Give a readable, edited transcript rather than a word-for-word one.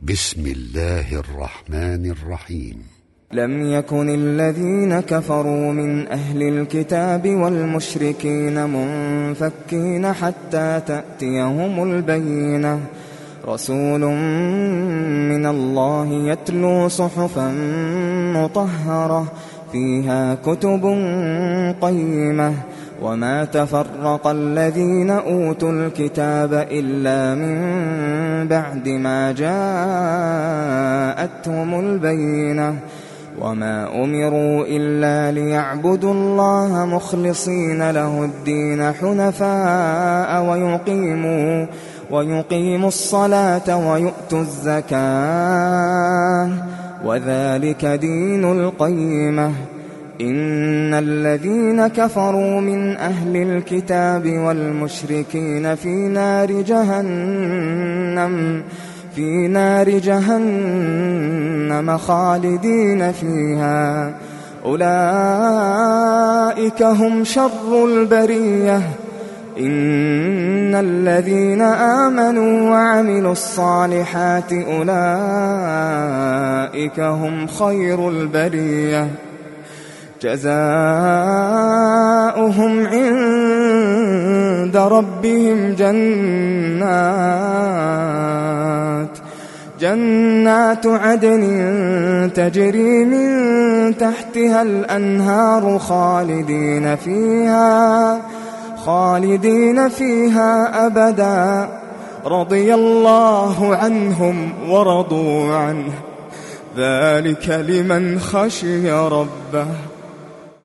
بسم الله الرحمن الرحيم. لم يكن الذين كفروا من أهل الكتاب والمشركين منفكين حتى تأتيهم البينة، رسول من الله يتلو صحفا مطهرة فيها كتب قيمة، وما تفرق الذين أوتوا الكتاب إلا من بعد ما جاءتهم البينة، وما أمروا إلا ليعبدوا الله مخلصين له الدين حنفاء ويقيموا الصلاة ويؤتوا الزكاة، وذلك دين القيمة. إن الذين كفروا من أهل الكتاب والمشركين في نار جهنم خالدين فيها، أولئك هم شر البرية. إن الذين آمنوا وعملوا الصالحات أولئك هم خير البرية، جزاؤهم عند ربهم جنات عدن تجري من تحتها الأنهار خالدين فيها أبدا، رضي الله عنهم ورضوا عنه، ذلك لمن خشي ربه.